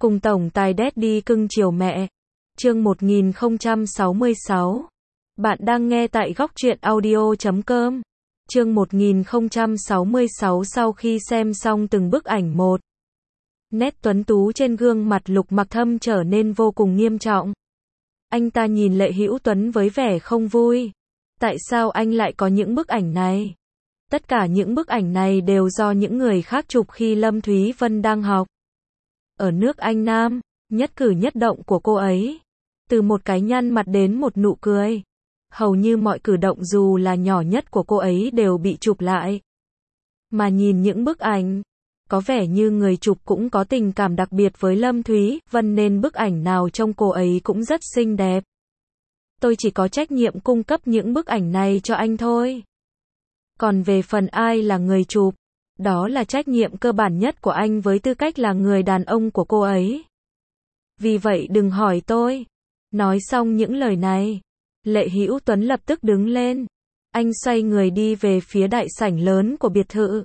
Cùng tổng tài Daddy cưng chiều mẹ. Chương 1066. Bạn đang nghe tại góc truyện audio.com. Chương 1066 sau khi xem xong từng bức ảnh một. Nét tuấn tú trên gương mặt Lục Mặc Thâm trở nên vô cùng nghiêm trọng. Anh ta nhìn Lệ Hữu Tuấn với vẻ không vui. Tại sao anh lại có những bức ảnh này? Tất cả những bức ảnh này đều do những người khác chụp khi Lâm Thúy Vân đang học ở nước Anh Nam. Nhất cử nhất động của cô ấy, từ một cái nhăn mặt đến một nụ cười, hầu như mọi cử động dù là nhỏ nhất của cô ấy đều bị chụp lại. Mà nhìn những bức ảnh, có vẻ như người chụp cũng có tình cảm đặc biệt với Lâm Thúy Vân nên bức ảnh nào trông cô ấy cũng rất xinh đẹp. Tôi chỉ có trách nhiệm cung cấp những bức ảnh này cho anh thôi. Còn về phần ai là người chụp, đó là trách nhiệm cơ bản nhất của anh với tư cách là người đàn ông của cô ấy. Vì vậy đừng hỏi tôi. Nói xong những lời này, Lệ Hữu Tuấn lập tức đứng lên. Anh xoay người đi về phía đại sảnh lớn của biệt thự.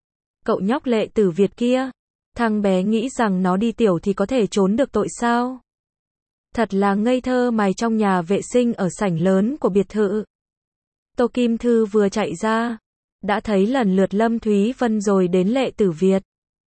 Cậu nhóc Lệ Tử Việt kia, thằng bé nghĩ rằng nó đi tiểu thì có thể trốn được tội sao? Thật là ngây thơ. Mày trong nhà vệ sinh ở sảnh lớn của biệt thự. Tô Kim Thư vừa chạy ra, đã thấy lần lượt Lâm Thúy Vân rồi đến Lệ Tử Việt.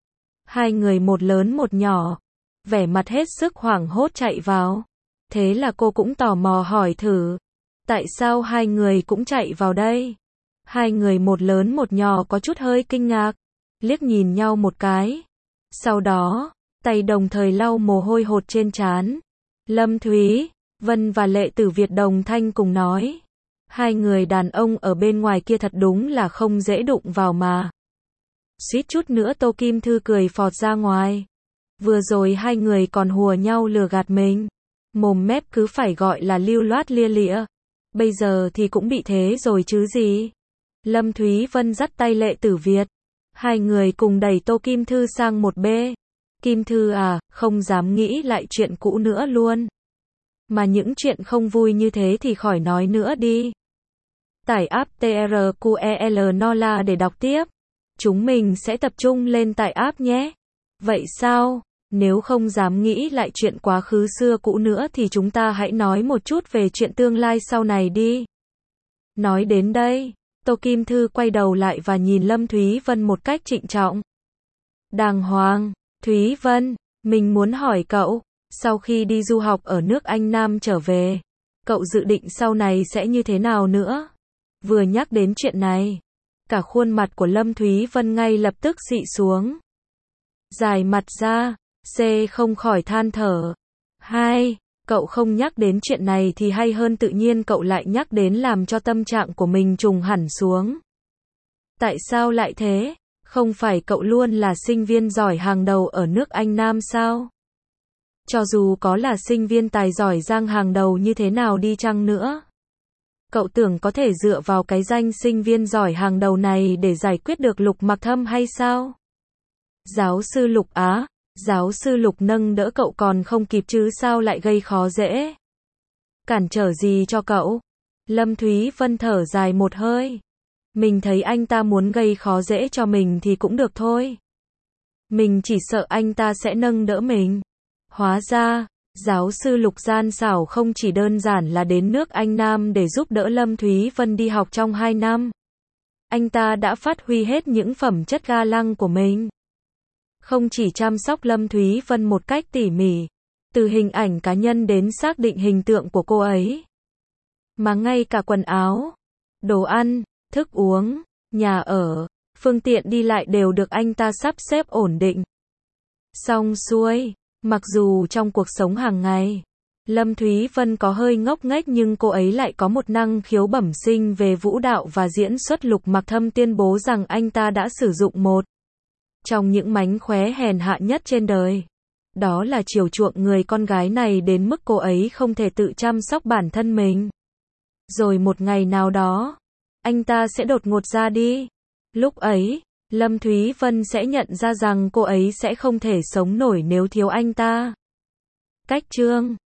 Hai người một lớn một nhỏ, vẻ mặt hết sức hoảng hốt chạy vào. Thế là cô cũng tò mò hỏi thử, tại sao hai người cũng chạy vào đây? Hai người một lớn một nhỏ có chút hơi kinh ngạc, liếc nhìn nhau một cái. Sau đó, tay đồng thời lau mồ hôi hột trên trán. Lâm Thúy Vân và Lệ Tử Việt đồng thanh cùng nói, hai người đàn ông ở bên ngoài kia thật đúng là không dễ đụng vào mà. Suýt chút nữa Tô Kim Thư cười phọt ra ngoài. Vừa rồi hai người còn hùa nhau lừa gạt mình, mồm mép cứ phải gọi là lưu loát lia lịa. Bây giờ thì cũng bị thế rồi chứ gì. Lâm Thúy Vân dắt tay Lệ Tử Việt. Hai người cùng đẩy Tô Kim Thư sang một bên. Kim Thư à, không dám nghĩ lại chuyện cũ nữa luôn. Mà những chuyện không vui như thế thì khỏi nói nữa đi. Tải app TRQEL Nola để đọc tiếp. Chúng mình sẽ tập trung lên tải app nhé. Vậy sao? Nếu không dám nghĩ lại chuyện quá khứ xưa cũ nữa thì chúng ta hãy nói một chút về chuyện tương lai sau này đi. Nói đến đây, Tô Kim Thư quay đầu lại và nhìn Lâm Thúy Vân một cách trịnh trọng. Đàng hoàng, Thúy Vân, mình muốn hỏi cậu, sau khi đi du học ở nước Anh Nam trở về, cậu dự định sau này sẽ như thế nào nữa? Vừa nhắc đến chuyện này, cả khuôn mặt của Lâm Thúy Vân ngay lập tức xị xuống. Dài mặt ra, C không khỏi than thở. Hai, cậu không nhắc đến chuyện này thì hay hơn, tự nhiên cậu lại nhắc đến làm cho tâm trạng của mình trùng hẳn xuống. Tại sao lại thế? Không phải cậu luôn là sinh viên giỏi hàng đầu ở nước Anh Nam sao? Cho dù có là sinh viên tài giỏi giang hàng đầu như thế nào đi chăng nữa, cậu tưởng có thể dựa vào cái danh sinh viên giỏi hàng đầu này để giải quyết được Lục Mặc Thâm hay sao? Giáo sư Lục á, giáo sư Lục nâng đỡ cậu còn không kịp chứ sao lại gây khó dễ? Cản trở gì cho cậu? Lâm Thúy Vân thở dài một hơi. Mình thấy anh ta muốn gây khó dễ cho mình thì cũng được thôi. Mình chỉ sợ anh ta sẽ nâng đỡ mình. Hóa ra, giáo sư Lục gian xảo không chỉ đơn giản là đến nước Anh Nam để giúp đỡ Lâm Thúy Vân đi học trong 2 năm. Anh ta đã phát huy hết những phẩm chất ga lăng của mình. Không chỉ chăm sóc Lâm Thúy Vân một cách tỉ mỉ, từ hình ảnh cá nhân đến xác định hình tượng của cô ấy, mà ngay cả quần áo, đồ ăn, thức uống, nhà ở, phương tiện đi lại đều được anh ta sắp xếp ổn định. Xong xuôi, mặc dù trong cuộc sống hàng ngày, Lâm Thúy Vân có hơi ngốc nghếch nhưng cô ấy lại có một năng khiếu bẩm sinh về vũ đạo và diễn xuất. Lục Mặc Thâm tuyên bố rằng anh ta đã sử dụng một trong những mánh khóe hèn hạ nhất trên đời. Đó là chiều chuộng người con gái này đến mức cô ấy không thể tự chăm sóc bản thân mình. Rồi một ngày nào đó, anh ta sẽ đột ngột ra đi. Lúc ấy, Lâm Thúy Vân sẽ nhận ra rằng cô ấy sẽ không thể sống nổi nếu thiếu anh ta. Cách chương